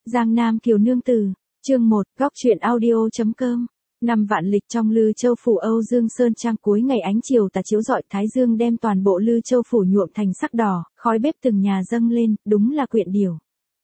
Giang Nam Kiều Nương Tử, chương 1, góc truyện audio.com. 5 vạn lịch trong Lư Châu phủ Âu Dương Sơn Trang, cuối ngày ánh chiều tà chiếu rọi thái dương đem toàn bộ Lư Châu phủ nhuộm thành sắc đỏ, khói bếp từng nhà dâng lên, đúng là quyện điểu.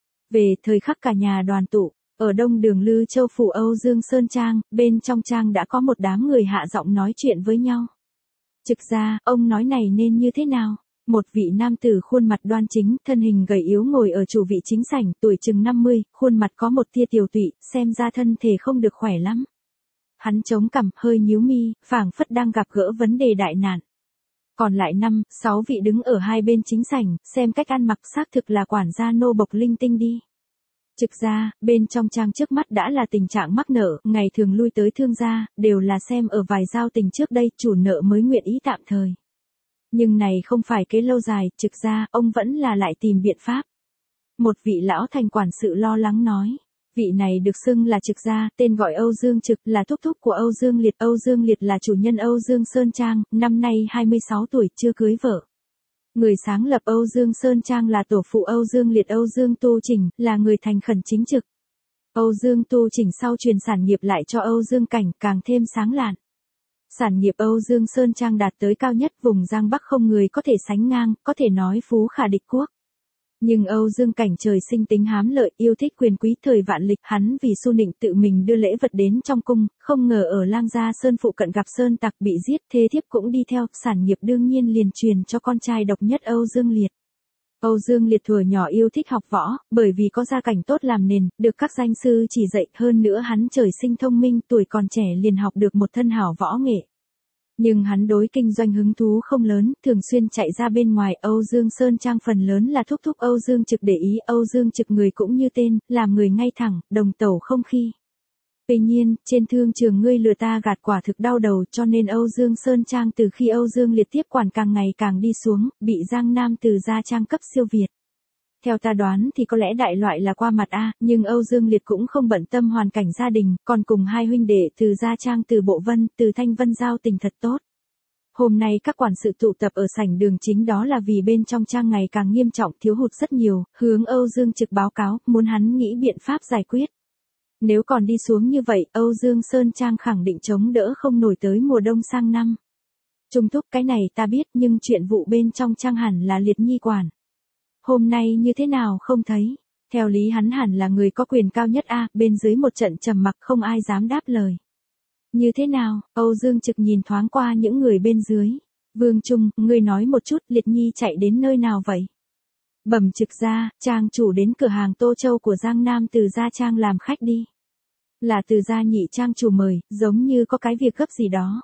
Về thời khắc cả nhà đoàn tụ, ở đông đường Lư Châu phủ Âu Dương Sơn Trang, bên trong trang đã có một đám người hạ giọng nói chuyện với nhau. Trực ra, ông nói này nên như thế nào? Một vị nam tử khuôn mặt đoan chính, thân hình gầy yếu ngồi ở chủ vị chính sảnh, tuổi chừng 50, khuôn mặt có một tia tiều tụy, xem ra thân thể không được khỏe lắm. Hắn chống cằm, hơi nhíu mi, phảng phất đang gặp gỡ vấn đề đại nạn. Còn lại 5-6 vị đứng ở hai bên chính sảnh, xem cách ăn mặc xác thực là quản gia nô bộc linh tinh đi. Trực ra, bên trong trang trước mắt đã là tình trạng mắc nợ, ngày thường lui tới thương gia, đều là xem ở vài giao tình trước đây, chủ nợ mới nguyện ý tạm thời. Nhưng này không phải kế lâu dài, trực ra, ông vẫn là lại tìm biện pháp. Một vị lão thành quản sự lo lắng nói. Vị này được xưng là trực gia, tên gọi Âu Dương Trực, là thúc thúc của Âu Dương Liệt. Âu Dương Liệt là chủ nhân Âu Dương Sơn Trang, năm nay 26 tuổi, chưa cưới vợ. Người sáng lập Âu Dương Sơn Trang là tổ phụ Âu Dương Liệt. Âu Dương Tu Chỉnh, là người thành khẩn chính trực. Âu Dương Tu Chỉnh sau truyền sản nghiệp lại cho Âu Dương Cảnh, càng thêm sáng lạn. Sản nghiệp Âu Dương Sơn Trang đạt tới cao nhất, vùng Giang Bắc không người có thể sánh ngang, có thể nói phú khả địch quốc. Nhưng Âu Dương Cảnh trời sinh tính hám lợi, yêu thích quyền quý. Thời vạn lịch, hắn vì su nịnh tự mình đưa lễ vật đến trong cung, không ngờ ở Lang Gia Sơn phụ cận gặp sơn tặc bị giết, thê thiếp cũng đi theo, sản nghiệp đương nhiên liền truyền cho con trai độc nhất Âu Dương Liệt. Âu Dương Liệt thuở nhỏ yêu thích học võ, bởi vì có gia cảnh tốt làm nền, được các danh sư chỉ dạy, hơn nữa hắn trời sinh thông minh, tuổi còn trẻ liền học được một thân hảo võ nghệ. Nhưng hắn đối kinh doanh hứng thú không lớn, thường xuyên chạy ra bên ngoài. Âu Dương Sơn Trang phần lớn là thúc thúc Âu Dương Trực để ý. Âu Dương Trực người cũng như tên, làm người ngay thẳng, đồng tẩu không khi. Tuy nhiên, trên thương trường ngươi lừa ta gạt quả thực đau đầu, cho nên Âu Dương Sơn Trang từ khi Âu Dương Liệt tiếp quản càng ngày càng đi xuống, bị Giang Nam Từ gia trang cấp siêu việt. Theo ta đoán thì có lẽ đại loại là qua mặt a, nhưng Âu Dương Liệt cũng không bận tâm hoàn cảnh gia đình, còn cùng hai huynh đệ Từ gia trang Từ Bộ Vân, Từ Thanh Vân giao tình thật tốt. Hôm nay các quản sự tụ tập ở sảnh đường chính đó là vì bên trong trang ngày càng nghiêm trọng, thiếu hụt rất nhiều, hướng Âu Dương Trực báo cáo, muốn hắn nghĩ biện pháp giải quyết. Nếu còn đi xuống như vậy, Âu Dương Sơn Trang khẳng định chống đỡ không nổi tới mùa đông sang năm. Trung thúc, cái này ta biết, nhưng chuyện vụ bên trong trang hẳn là Liệt Nhi quản. Hôm nay như thế nào không thấy? Theo lý hắn hẳn là người có quyền cao nhất a. Bên dưới một trận trầm mặc, không ai dám đáp lời. Như thế nào? Âu Dương Trực nhìn thoáng qua những người bên dưới. Vương Trung, ngươi nói một chút, Liệt Nhi chạy đến nơi nào vậy? Bẩm Trực ra, trang chủ đến cửa hàng Tô Châu của Giang Nam Từ gia trang làm khách đi. Là Từ gia nhị trang chủ mời, giống như có cái việc gấp gì đó.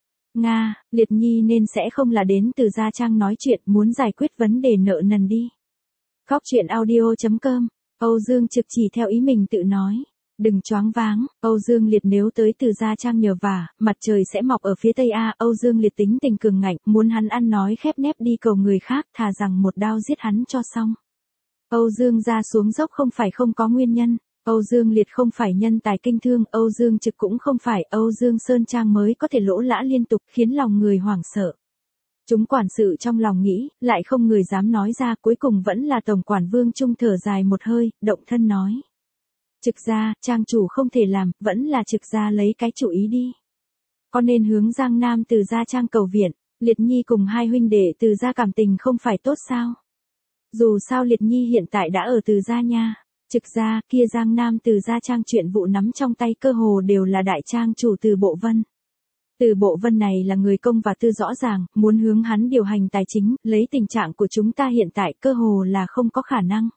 Nga, Liệt Nhi nên sẽ không là đến Từ gia trang nói chuyện, muốn giải quyết vấn đề nợ nần đi. Góc truyện audio.com. Âu Dương Trực chỉ theo ý mình tự nói. Đừng choáng váng, Âu Dương Liệt nếu tới Từ gia trang nhờ vả, mặt trời sẽ mọc ở phía tây a. Âu Dương Liệt tính tình cường ngạnh, muốn hắn ăn nói khép nép đi cầu người khác, thà rằng một đao giết hắn cho xong. Âu Dương gia xuống dốc không phải không có nguyên nhân. Âu Dương Liệt không phải nhân tài kinh thương, Âu Dương Trực cũng không phải, Âu Dương Sơn Trang mới có thể lỗ lã liên tục, khiến lòng người hoảng sợ. Chúng quản sự trong lòng nghĩ, lại không người dám nói ra, cuối cùng vẫn là tổng quản Vương Trung thở dài một hơi, động thân nói. Trực gia, trang chủ không thể làm, vẫn là Trực gia lấy cái chủ ý đi. Có nên hướng Giang Nam Từ gia trang cầu viện, Liệt Nhi cùng hai huynh đệ Từ gia cảm tình không phải tốt sao? Dù sao Liệt Nhi hiện tại đã ở Từ gia nha. Trực gia, kia Giang Nam Từ gia trang chuyện vụ nắm trong tay cơ hồ đều là đại trang chủ Từ Bộ Vân. Từ Bộ Vân này là người công và tư rõ ràng, muốn hướng hắn điều hành tài chính, lấy tình trạng của chúng ta hiện tại cơ hồ là không có khả năng.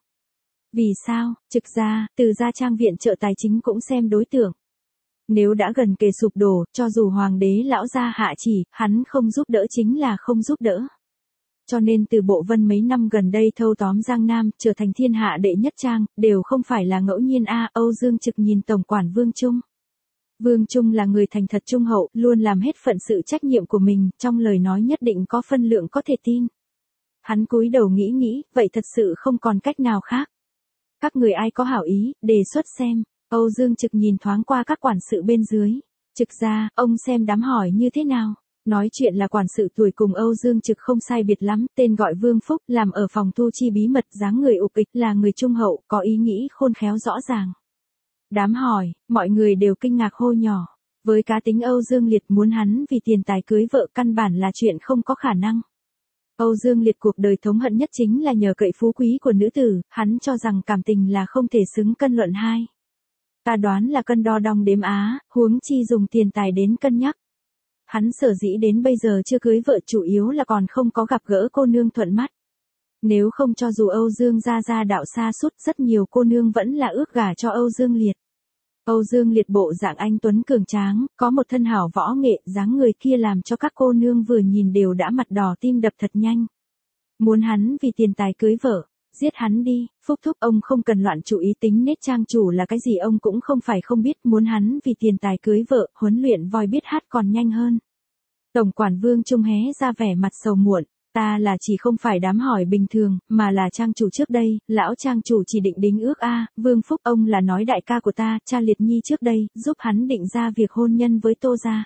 Vì sao? Trực ra, Từ gia trang viện trợ tài chính cũng xem đối tượng. Nếu đã gần kề sụp đổ, cho dù hoàng đế lão gia hạ chỉ, hắn không giúp đỡ chính là không giúp đỡ. Cho nên Từ Bộ Vân mấy năm gần đây thâu tóm Giang Nam, trở thành thiên hạ đệ nhất trang, đều không phải là ngẫu nhiên a. Âu Dương Trực nhìn tổng quản Vương Trung. Vương Trung là người thành thật trung hậu, luôn làm hết phận sự trách nhiệm của mình, trong lời nói nhất định có phân lượng có thể tin. Hắn cúi đầu nghĩ, vậy thật sự không còn cách nào khác. Các người ai có hảo ý, đề xuất xem. Âu Dương Trực nhìn thoáng qua các quản sự bên dưới. Trực ra, ông xem đám hỏi như thế nào. Nói chuyện là quản sự tuổi cùng Âu Dương Trực không sai biệt lắm, tên gọi Vương Phúc, làm ở phòng thu chi bí mật, dáng người ục ịch, là người trung hậu, có ý nghĩ khôn khéo rõ ràng. Đám hỏi, mọi người đều kinh ngạc hô nhỏ. Với cá tính Âu Dương Liệt, muốn hắn vì tiền tài cưới vợ căn bản là chuyện không có khả năng. Âu Dương Liệt cuộc đời thống hận nhất chính là nhờ cậy phú quý của nữ tử, hắn cho rằng cảm tình là không thể xứng cân luận hai. Ta đoán là cân đo đong đếm á, huống chi dùng tiền tài đến cân nhắc. Hắn sở dĩ đến bây giờ chưa cưới vợ chủ yếu là còn không có gặp gỡ cô nương thuận mắt. Nếu không cho dù Âu Dương gia đạo xa suốt, rất nhiều cô nương vẫn là ước gả cho Âu Dương Liệt. Âu Dương Liệt bộ dạng anh tuấn cường tráng, có một thân hảo võ nghệ, dáng người kia làm cho các cô nương vừa nhìn đều đã mặt đỏ tim đập thật nhanh. Muốn hắn vì tiền tài cưới vợ, giết hắn đi, Phúc thúc ông không cần loạn chủ ý, tính nết trang chủ là cái gì ông cũng không phải không biết, muốn hắn vì tiền tài cưới vợ, huấn luyện voi biết hát còn nhanh hơn. Tổng quản Vương Trung hé ra vẻ mặt sầu muộn, ta là chỉ không phải đám hỏi bình thường, mà là trang chủ trước đây, lão trang chủ chỉ định đính ước a, Vương Phúc ông là nói đại ca của ta, cha Liệt Nhi trước đây, giúp hắn định ra việc hôn nhân với Tô gia.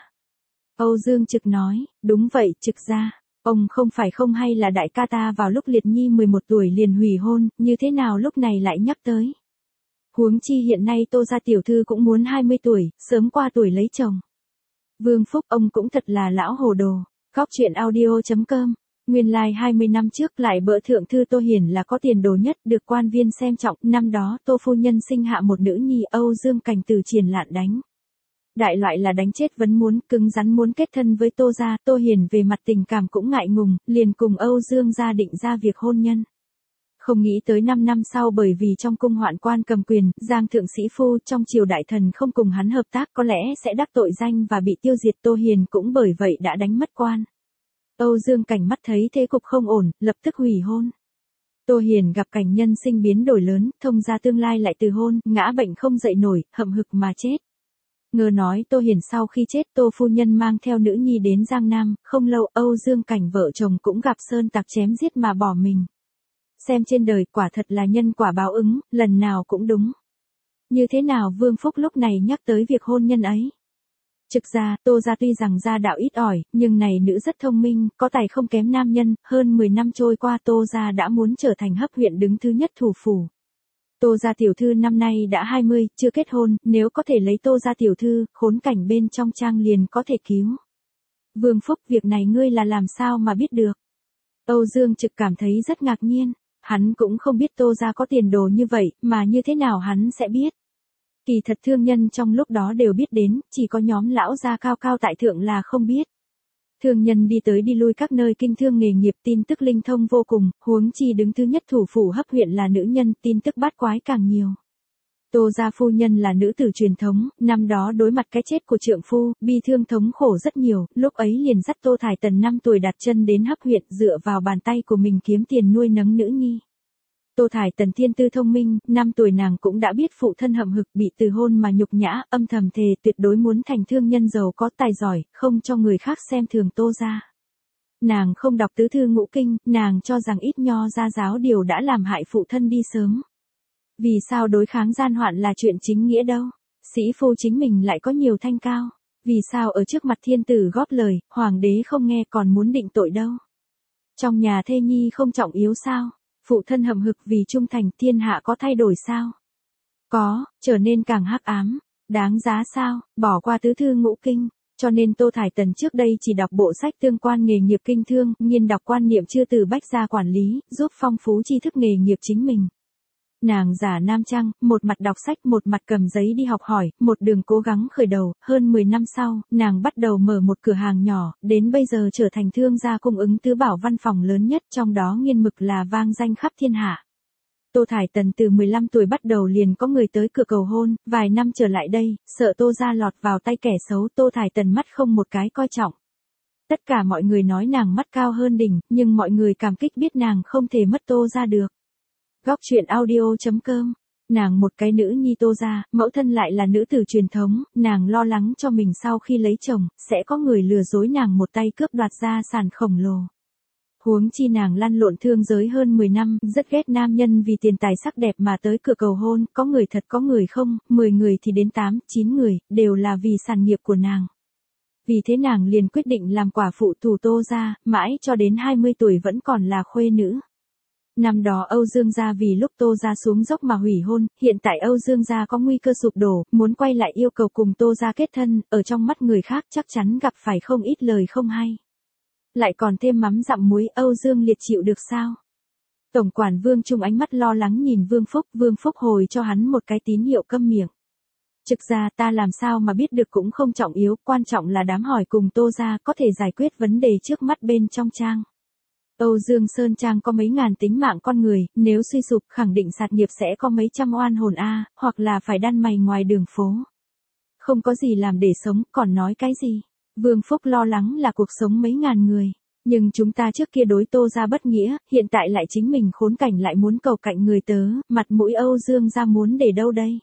Âu Dương Trực nói, đúng vậy, Trực gia, ông không phải không hay là đại ca ta vào lúc Liệt Nhi 11 tuổi liền hủy hôn, như thế nào lúc này lại nhắc tới. Huống chi hiện nay Tô gia tiểu thư cũng muốn 20 tuổi, sớm qua tuổi lấy chồng. Vương Phúc ông cũng thật là lão hồ đồ. Góc truyện audio.com. Nguyên lai 20 năm trước lại bỡ thượng thư Tô Hiển là có tiền đồ nhất, được quan viên xem trọng, năm đó Tô phu nhân sinh hạ một nữ nhi, Âu Dương Cảnh từ triển lạn đánh. Đại loại là đánh chết vẫn muốn, cứng rắn muốn kết thân với Tô gia, Tô Hiển về mặt tình cảm cũng ngại ngùng, liền cùng Âu Dương gia định ra việc hôn nhân. Không nghĩ tới 5 năm sau bởi vì trong cung hoạn quan cầm quyền, Giang thượng sĩ phu trong triều đại thần không cùng hắn hợp tác có lẽ sẽ đắc tội danh và bị tiêu diệt, Tô Hiền cũng bởi vậy đã đánh mất quan. Âu Dương Cảnh mắt thấy thế cục không ổn, lập tức hủy hôn. Tô Hiền gặp cảnh nhân sinh biến đổi lớn, thông ra tương lai lại từ hôn, ngã bệnh không dậy nổi, hậm hực mà chết. Ngờ nói Tô Hiền sau khi chết, Tô phu nhân mang theo nữ nhi đến Giang Nam, không lâu Âu Dương Cảnh vợ chồng cũng gặp sơn tặc chém giết mà bỏ mình. Xem trên đời quả thật là nhân quả báo ứng, lần nào cũng đúng. Như thế nào Vương Phúc lúc này nhắc tới việc hôn nhân ấy? Trực ra, Tô gia tuy rằng gia đạo ít ỏi, nhưng này nữ rất thông minh, có tài không kém nam nhân, hơn 10 năm trôi qua Tô gia đã muốn trở thành hấp huyện đứng thứ nhất thủ phủ. Tô gia tiểu thư năm nay đã 20, chưa kết hôn, nếu có thể lấy Tô gia tiểu thư, khốn cảnh bên trong trang liền có thể cứu. Vương Phúc, việc này ngươi là làm sao mà biết được? Âu Dương Trực cảm thấy rất ngạc nhiên. Hắn cũng không biết Tô gia có tiền đồ như vậy, mà như thế nào hắn sẽ biết. Kỳ thật thương nhân trong lúc đó đều biết đến, chỉ có nhóm lão gia cao cao tại thượng là không biết. Thương nhân đi tới đi lui các nơi kinh thương nghề nghiệp, tin tức linh thông vô cùng, huống chi đứng thứ nhất thủ phủ hấp huyện là nữ nhân, tin tức bát quái càng nhiều. Tô gia phu nhân là nữ tử truyền thống, năm đó đối mặt cái chết của trượng phu, bi thương thống khổ rất nhiều, lúc ấy liền dắt Tô Thải Tần 5 tuổi đặt chân đến hấp huyện, dựa vào bàn tay của mình kiếm tiền nuôi nấng nữ nhi. Tô Thải Tần thiên tư thông minh, 5 tuổi nàng cũng đã biết phụ thân hậm hực, bị từ hôn mà nhục nhã, âm thầm thề tuyệt đối muốn thành thương nhân giàu có tài giỏi, không cho người khác xem thường Tô gia. Nàng không đọc tứ thư ngũ kinh, nàng cho rằng ít nho gia giáo điều đã làm hại phụ thân đi sớm. Vì sao đối kháng gian hoạn là chuyện chính nghĩa đâu? Sĩ phu chính mình lại có nhiều thanh cao. Vì sao ở trước mặt thiên tử góp lời, hoàng đế không nghe còn muốn định tội đâu? Trong nhà thê nhi không trọng yếu sao? Phụ thân hậm hực vì trung thành, thiên hạ có thay đổi sao? Có, trở nên càng hắc ám. Đáng giá sao? Bỏ qua tứ thư ngũ kinh. Cho nên Tô Thải Tần trước đây chỉ đọc bộ sách tương quan nghề nghiệp kinh thương, nghiên đọc quan niệm chư từ bách gia quản lý, giúp phong phú tri thức nghề nghiệp chính mình. Nàng giả nam trang, một mặt đọc sách một mặt cầm giấy đi học hỏi, một đường cố gắng khởi đầu, hơn 10 năm sau, nàng bắt đầu mở một cửa hàng nhỏ, đến bây giờ trở thành thương gia cung ứng tứ bảo văn phòng lớn nhất, trong đó nghiên mực là vang danh khắp thiên hạ. Tô Thải Tần từ 15 tuổi bắt đầu liền có người tới cửa cầu hôn, vài năm trở lại đây, sợ Tô gia lọt vào tay kẻ xấu, Tô Thải Tần mắt không một cái coi trọng. Tất cả mọi người nói nàng mắt cao hơn đỉnh, nhưng mọi người cảm kích biết nàng không thể mất Tô gia được. Góc truyện audio.com. Nàng một cái nữ nhi Tô gia, mẫu thân lại là nữ tử truyền thống, nàng lo lắng cho mình sau khi lấy chồng, sẽ có người lừa dối nàng một tay cướp đoạt gia sản khổng lồ. Huống chi nàng lăn lộn thương giới hơn 10 năm, rất ghét nam nhân vì tiền tài sắc đẹp mà tới cửa cầu hôn, có người thật có người không, 10 người thì đến 8, 9 người, đều là vì sản nghiệp của nàng. Vì thế nàng liền quyết định làm quả phụ thủ Tô gia, mãi cho đến 20 tuổi vẫn còn là khuê nữ. Năm đó Âu Dương gia vì lúc Tô gia xuống dốc mà hủy hôn, hiện tại Âu Dương gia có nguy cơ sụp đổ, muốn quay lại yêu cầu cùng Tô gia kết thân, ở trong mắt người khác chắc chắn gặp phải không ít lời không hay. Lại còn thêm mắm dặm muối, Âu Dương Liệt chịu được sao? Tổng quản Vương Trung ánh mắt lo lắng nhìn Vương Phúc hồi cho hắn một cái tín hiệu câm miệng. Trực ra ta làm sao mà biết được cũng không trọng yếu, quan trọng là đám hỏi cùng Tô gia có thể giải quyết vấn đề trước mắt bên trong trang. Âu Dương Sơn Trang có mấy ngàn tính mạng con người, nếu suy sụp khẳng định sạt nghiệp sẽ có mấy trăm oan hồn hoặc là phải đan mày ngoài đường phố. Không có gì làm để sống, còn nói cái gì? Vương Phúc lo lắng là cuộc sống mấy ngàn người. Nhưng chúng ta trước kia đối Tô gia bất nghĩa, hiện tại lại chính mình khốn cảnh lại muốn cầu cạnh người tớ, mặt mũi Âu Dương gia muốn để đâu đây?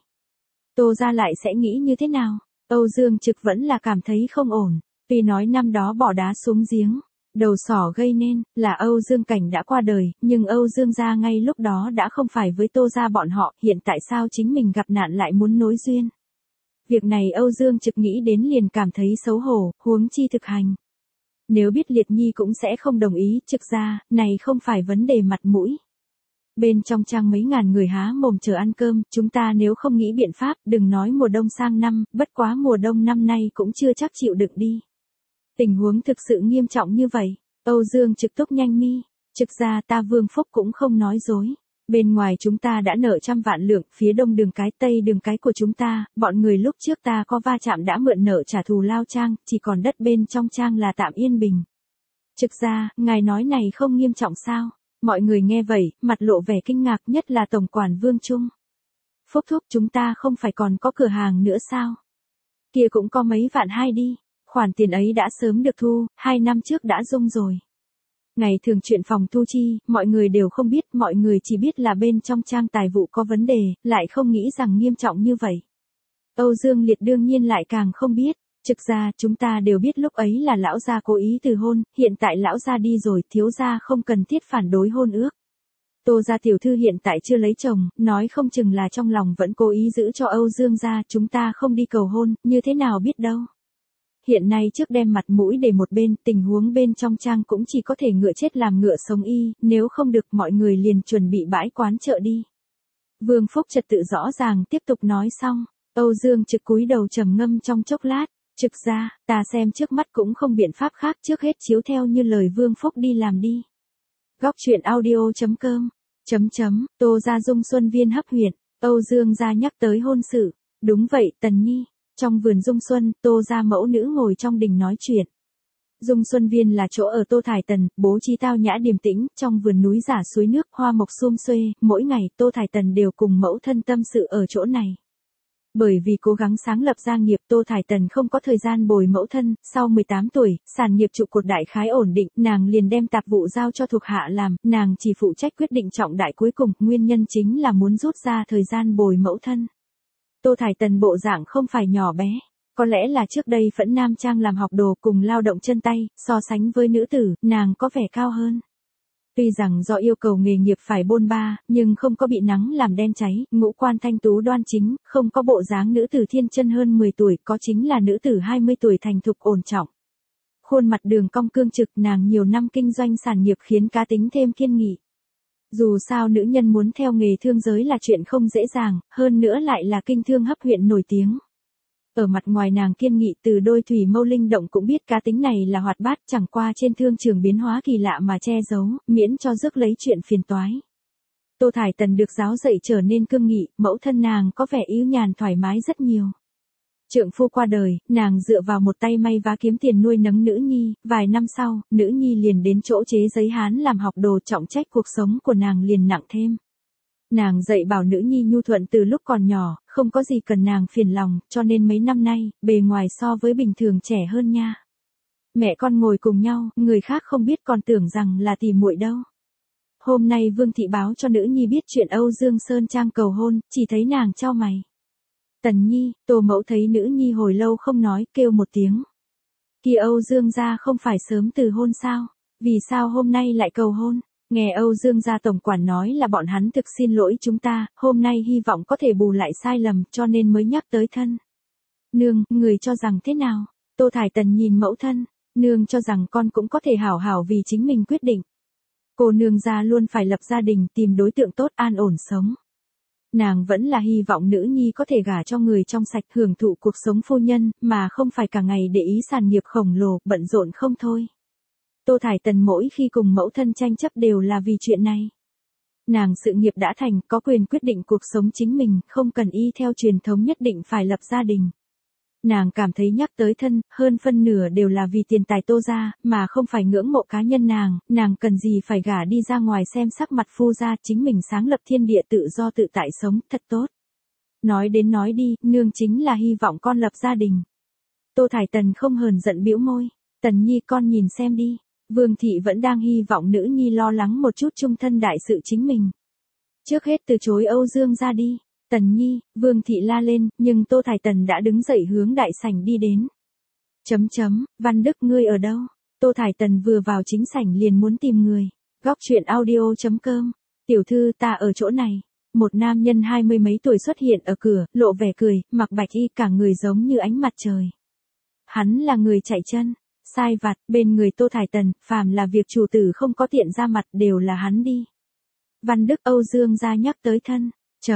Tô gia lại sẽ nghĩ như thế nào? Âu Dương Trực vẫn là cảm thấy không ổn, tuy nói năm đó bỏ đá xuống giếng, đầu sỏ gây nên, là Âu Dương Cảnh đã qua đời, nhưng Âu Dương gia ngay lúc đó đã không phải với Tô gia bọn họ, hiện tại sao chính mình gặp nạn lại muốn nối duyên? Việc này Âu Dương Trực nghĩ đến liền cảm thấy xấu hổ, huống chi thực hành. Nếu biết Liệt Nhi cũng sẽ không đồng ý, Trực ra, này không phải vấn đề mặt mũi. Bên trong trang mấy ngàn người há mồm chờ ăn cơm, chúng ta nếu không nghĩ biện pháp, đừng nói mùa đông sang năm, bất quá mùa đông năm nay cũng chưa chắc chịu đựng đi. Tình huống thực sự nghiêm trọng như vậy, Âu Dương Trực túc nhanh mi, Trực ra ta Vương Phúc cũng không nói dối. Bên ngoài chúng ta đã nợ trăm vạn lượng, phía đông đường cái tây đường cái của chúng ta, bọn người lúc trước ta có va chạm đã mượn nợ trả thù lao trang, chỉ còn đất bên trong trang là tạm yên bình. Trực ra, ngài nói này không nghiêm trọng sao? Mọi người nghe vậy, mặt lộ vẻ kinh ngạc, nhất là tổng quản Vương Trung. Phúc thúc, chúng ta không phải còn có cửa hàng nữa sao? Kia cũng có mấy vạn hai đi, khoản tiền ấy đã sớm được thu, 2 năm trước đã rung rồi. Ngày thường chuyện phòng thu chi, mọi người đều không biết, mọi người chỉ biết là bên trong trang tài vụ có vấn đề, lại không nghĩ rằng nghiêm trọng như vậy. Âu Dương Liệt đương nhiên lại càng không biết. Trực ra, chúng ta đều biết lúc ấy là lão gia cố ý từ hôn, hiện tại lão gia đi rồi, thiếu gia không cần thiết phản đối hôn ước. Tô gia tiểu thư hiện tại chưa lấy chồng, nói không chừng là trong lòng vẫn cố ý giữ cho Âu Dương gia, chúng ta không đi cầu hôn, như thế nào biết đâu. Hiện nay trước đem mặt mũi để một bên, tình huống bên trong trang cũng chỉ có thể ngựa chết làm ngựa sống y, nếu không được mọi người liền chuẩn bị bãi quán chợ đi. Vương Phúc trật tự rõ ràng tiếp tục nói xong, Âu Dương Trực cúi đầu trầm ngâm trong chốc lát. Trực ra, ta xem trước mắt cũng không biện pháp khác, trước hết chiếu theo như lời Vương Phúc đi làm đi. Góc truyện audio.com Tô gia Dung Xuân Viên hấp huyện, Âu Dương gia nhắc tới hôn sự. Đúng vậy, Tần Nhi. Trong vườn Dung Xuân, Tô gia mẫu nữ ngồi trong đình nói chuyện. Dung Xuân Viên là chỗ ở Tô Thải Tần, bố trí tao nhã điềm tĩnh, trong vườn núi giả suối nước, hoa mộc sum xuê, mỗi ngày Tô Thải Tần đều cùng mẫu thân tâm sự ở chỗ này. Bởi vì cố gắng sáng lập gia nghiệp, Tô Thải Tần không có thời gian bồi mẫu thân, sau 18 tuổi, sản nghiệp trụ cột đại khái ổn định, nàng liền đem tạp vụ giao cho thuộc hạ làm, nàng chỉ phụ trách quyết định trọng đại cuối cùng, nguyên nhân chính là muốn rút ra thời gian bồi mẫu thân. Tô Thải Tần bộ dạng không phải nhỏ bé, có lẽ là trước đây Phẫn Nam Trang làm học đồ cùng lao động chân tay, so sánh với nữ tử, nàng có vẻ cao hơn. Tuy rằng do yêu cầu nghề nghiệp phải bôn ba, nhưng không có bị nắng làm đen cháy, ngũ quan thanh tú đoan chính, không có bộ dáng nữ tử thiên chân hơn 10 tuổi, có chính là nữ tử 20 tuổi thành thục ổn trọng. Khuôn mặt đường cong cương trực, nàng nhiều năm kinh doanh sản nghiệp khiến cá tính thêm kiên nghị. Dù sao nữ nhân muốn theo nghề thương giới là chuyện không dễ dàng, hơn nữa lại là kinh thương hấp huyện nổi tiếng. Ở mặt ngoài nàng kiên nghị, từ đôi thủy mâu linh động cũng biết cá tính này là hoạt bát, chẳng qua trên thương trường biến hóa kỳ lạ mà che giấu, miễn cho rước lấy chuyện phiền toái. Tô Thải Tần được giáo dạy trở nên cương nghị, mẫu thân nàng có vẻ yếu nhàn thoải mái rất nhiều. Trượng phu qua đời, nàng dựa vào một tay may vá kiếm tiền nuôi nấng nữ nhi, vài năm sau, nữ nhi liền đến chỗ chế giấy hán làm học đồ, trọng trách cuộc sống của nàng liền nặng thêm. Nàng dạy bảo nữ nhi nhu thuận từ lúc còn nhỏ, không có gì cần nàng phiền lòng, cho nên mấy năm nay, bề ngoài so với bình thường trẻ hơn nha. Mẹ con ngồi cùng nhau, người khác không biết còn tưởng rằng là tỉ muội đâu. Hôm nay Vương Thị báo cho nữ nhi biết chuyện Âu Dương Sơn Trang cầu hôn, chỉ thấy nàng chau mày. Tần Nhi, Tô mẫu thấy nữ nhi hồi lâu không nói, kêu một tiếng. Kia Âu Dương gia không phải sớm từ hôn sao? Vì sao hôm nay lại cầu hôn? Nghe Âu Dương gia tổng quản nói là bọn hắn thực xin lỗi chúng ta, hôm nay hy vọng có thể bù lại sai lầm cho nên mới nhắc tới thân. Nương, người cho rằng thế nào? Tô Thải Tần nhìn mẫu thân, nương cho rằng con cũng có thể hảo hảo vì chính mình quyết định. Cô nương gia luôn phải lập gia đình, tìm đối tượng tốt an ổn sống. Nàng vẫn là hy vọng nữ nhi có thể gả cho người trong sạch hưởng thụ cuộc sống phu nhân, mà không phải cả ngày để ý sản nghiệp khổng lồ, bận rộn không thôi. Tô Thải Tần mỗi khi cùng mẫu thân tranh chấp đều là vì chuyện này. Nàng sự nghiệp đã thành, có quyền quyết định cuộc sống chính mình, không cần y theo truyền thống nhất định phải lập gia đình. Nàng cảm thấy nhắc tới thân, hơn phân nửa đều là vì tiền tài Tô gia, mà không phải ngưỡng mộ cá nhân nàng cần gì phải gả đi ra ngoài xem sắc mặt phu gia, chính mình sáng lập thiên địa tự do tự tại sống, thật tốt. Nói đến nói đi, nương chính là hy vọng con lập gia đình. Tô Thải Tần không hờn giận bĩu môi, Tần Nhi con nhìn xem đi, Vương thị vẫn đang hy vọng nữ nhi lo lắng một chút chung thân đại sự chính mình. Trước hết từ chối Âu Dương ra đi. Tần Nhi, Vương thị la lên, nhưng Tô Thải Tần đã đứng dậy hướng đại sảnh đi đến. Văn Đức ngươi ở đâu? Tô Thải Tần vừa vào chính sảnh liền muốn tìm người. Góc chuyện audio.com. Tiểu thư ta ở chỗ này. Một nam nhân 20 mấy tuổi xuất hiện ở cửa, lộ vẻ cười, mặc bạch y cả người giống như ánh mặt trời. Hắn là người chạy chân, sai vặt, bên người Tô Thải Tần, phàm là việc chủ tử không có tiện ra mặt đều là hắn đi. Văn Đức Âu Dương gia nhắc tới thân.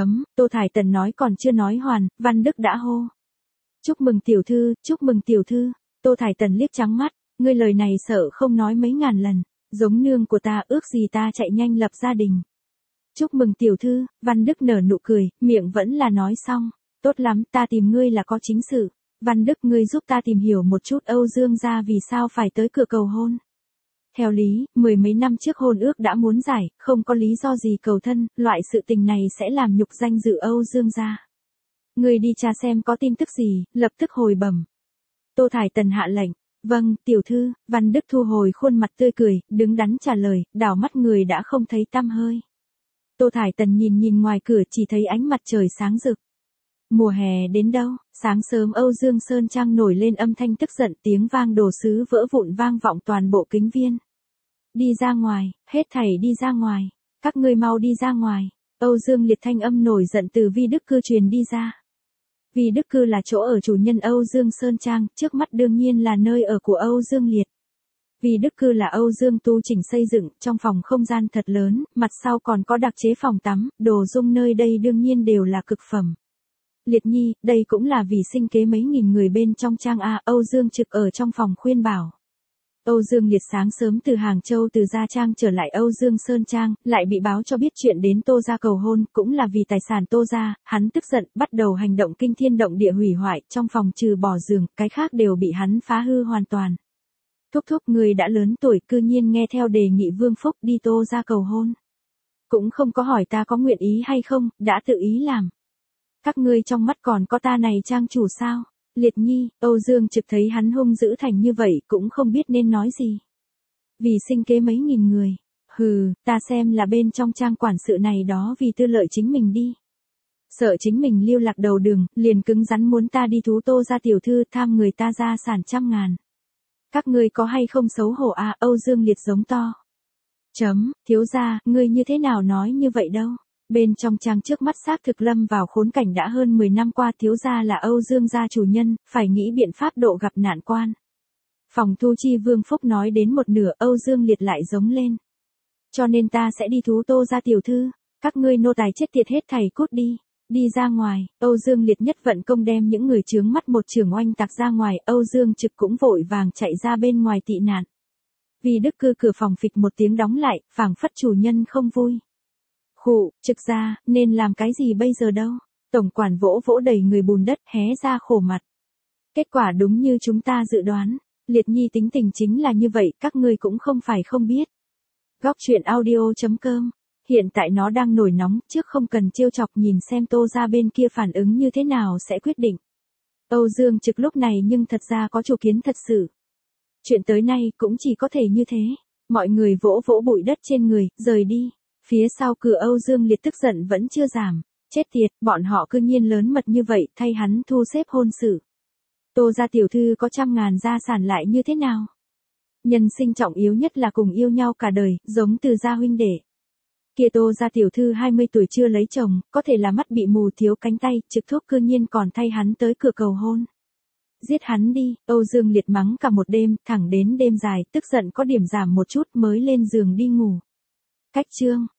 Tô Thải Tần nói còn chưa nói hoàn, Văn Đức đã hô. Chúc mừng tiểu thư, chúc mừng tiểu thư. Tô Thải Tần liếc trắng mắt, ngươi lời này sợ không nói mấy ngàn lần, giống nương của ta ước gì ta chạy nhanh lập gia đình. Chúc mừng tiểu thư, Văn Đức nở nụ cười, miệng vẫn là nói xong. Tốt lắm, ta tìm ngươi là có chính sự. Văn Đức ngươi giúp ta tìm hiểu một chút Âu Dương gia vì sao phải tới cửa cầu hôn. Theo lý, mười mấy năm trước hôn ước đã muốn giải, không có lý do gì cầu thân, loại sự tình này sẽ làm nhục danh dự Âu Dương gia. Người đi tra xem có tin tức gì, lập tức hồi bẩm. Tô Thải Tần hạ lệnh, vâng, tiểu thư, Văn Đức thu hồi khuôn mặt tươi cười, đứng đắn trả lời, đảo mắt người đã không thấy tăm hơi. Tô Thải Tần nhìn ngoài cửa chỉ thấy ánh mặt trời sáng rực. Mùa hè đến đâu, sáng sớm Âu Dương Sơn Trang nổi lên âm thanh tức giận, tiếng vang đồ sứ vỡ vụn vang vọng toàn bộ kính viên. Đi ra ngoài, hết thảy đi ra ngoài, các ngươi mau đi ra ngoài. Âu Dương Liệt thanh âm nổi giận từ Vi Đức Cư truyền đi ra. Vi Đức Cư là chỗ ở chủ nhân Âu Dương Sơn Trang, trước mắt đương nhiên là nơi ở của Âu Dương Liệt. Vi Đức Cư là Âu Dương tu chỉnh xây dựng, trong phòng không gian thật lớn, mặt sau còn có đặc chế phòng tắm, đồ dung nơi đây đương nhiên đều là cực phẩm. Liệt Nhi, đây cũng là vì sinh kế mấy nghìn người bên trong trang A. Âu Dương trực ở trong phòng khuyên bảo. Âu Dương Liệt sáng sớm từ Hàng Châu từ Gia Trang trở lại Âu Dương Sơn Trang, lại bị báo cho biết chuyện đến Tô gia cầu hôn, cũng là vì tài sản Tô gia, hắn tức giận, bắt đầu hành động kinh thiên động địa hủy hoại, trong phòng trừ bỏ giường, cái khác đều bị hắn phá hư hoàn toàn. Thúc thúc người đã lớn tuổi cư nhiên nghe theo đề nghị Vương Phúc đi Tô gia cầu hôn. Cũng không có hỏi ta có nguyện ý hay không, đã tự ý làm. Các ngươi trong mắt còn có ta này trang chủ sao? Liệt Nhi, Âu Dương Trực thấy hắn hung dữ thành như vậy cũng không biết nên nói gì. Vì sinh kế mấy nghìn người. Hừ, ta xem là bên trong trang quản sự này đó vì tư lợi chính mình đi. Sợ chính mình lưu lạc đầu đường, liền cứng rắn muốn ta đi thú Tô gia tiểu thư tham người ta gia sản trăm ngàn. Các ngươi có hay không xấu hổ à? Âu Dương Liệt giống to. Thiếu gia, ngươi như thế nào nói như vậy đâu? Bên trong trang trước mắt xác thực lâm vào khốn cảnh đã hơn 10 năm qua, thiếu gia là Âu Dương gia chủ nhân, phải nghĩ biện pháp độ gặp nạn quan. Phòng thu chi Vương Phúc nói đến một nửa, Âu Dương Liệt lại giống lên. Cho nên ta sẽ đi thú Tô gia tiểu thư, các ngươi nô tài chết tiệt hết thảy cút đi, đi ra ngoài. Âu Dương Liệt nhất vận công đem những người chướng mắt một trường oanh tạc ra ngoài, Âu Dương Trực cũng vội vàng chạy ra bên ngoài tị nạn. Vì Đức Cư cửa phòng phịch một tiếng đóng lại, phảng phất chủ nhân không vui. Khụ, Trực ra, nên làm cái gì bây giờ đâu? Tổng quản vỗ vỗ đầy người bùn đất, hé ra khổ mặt. Kết quả đúng như chúng ta dự đoán, Liệt Nhi tính tình chính là như vậy, các ngươi cũng không phải không biết. Góc chuyện audio.com. Hiện tại nó đang nổi nóng, trước không cần trêu chọc, nhìn xem Tô gia bên kia phản ứng như thế nào sẽ quyết định. Âu Dương Trực lúc này nhưng thật ra có chủ kiến thật sự. Chuyện tới nay cũng chỉ có thể như thế. Mọi người vỗ vỗ bụi đất trên người, rời đi. Phía sau cửa Âu Dương Liệt tức giận vẫn chưa giảm. Chết tiệt, bọn họ cư nhiên lớn mật như vậy, thay hắn thu xếp hôn sự. Tô gia tiểu thư có trăm ngàn gia sản lại như thế nào? Nhân sinh trọng yếu nhất là cùng yêu nhau cả đời, giống Từ gia huynh đệ. Kia Tô gia tiểu thư 20 tuổi chưa lấy chồng, có thể là mắt bị mù thiếu cánh tay, Trực Thúc cư nhiên còn thay hắn tới cửa cầu hôn. Giết hắn đi, Âu Dương Liệt mắng cả một đêm, thẳng đến đêm dài, tức giận có điểm giảm một chút mới lên giường đi ngủ. Cách chương